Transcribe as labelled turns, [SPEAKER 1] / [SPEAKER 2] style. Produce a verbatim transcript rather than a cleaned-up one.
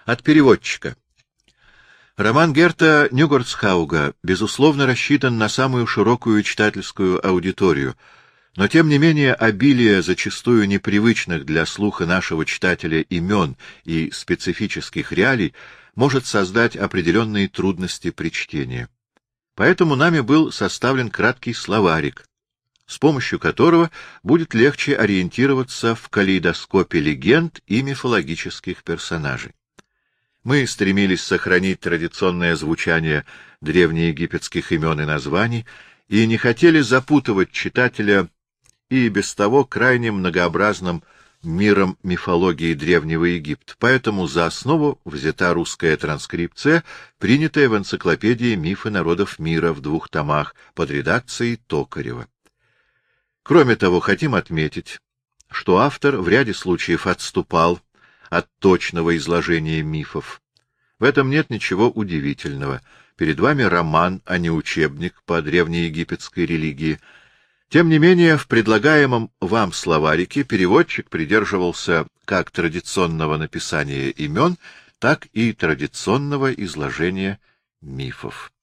[SPEAKER 1] От переводчика. Роман Герта Нюгортсхауга, безусловно, рассчитан на самую широкую читательскую аудиторию, но, тем не менее, обилие зачастую непривычных для слуха нашего читателя имен и специфических реалий может создать определенные трудности при чтении. Поэтому нами был составлен краткий словарик, с помощью которого будет легче ориентироваться в калейдоскопе легенд и мифологических персонажей. Мы стремились сохранить традиционное звучание древнеегипетских имен и названий и не хотели запутывать читателя и без того крайне многообразным миром мифологии Древнего Египта, поэтому за основу взята русская транскрипция, принятая в энциклопедии «Мифы народов мира» в двух томах под редакцией Токарева. Кроме того, хотим отметить, что автор в ряде случаев отступал от точного изложения мифов. В этом нет ничего удивительного. Перед вами роман, а не учебник по древнеегипетской религии. Тем не менее, в предлагаемом вам словарике переводчик придерживался как традиционного написания имен, так и традиционного изложения мифов.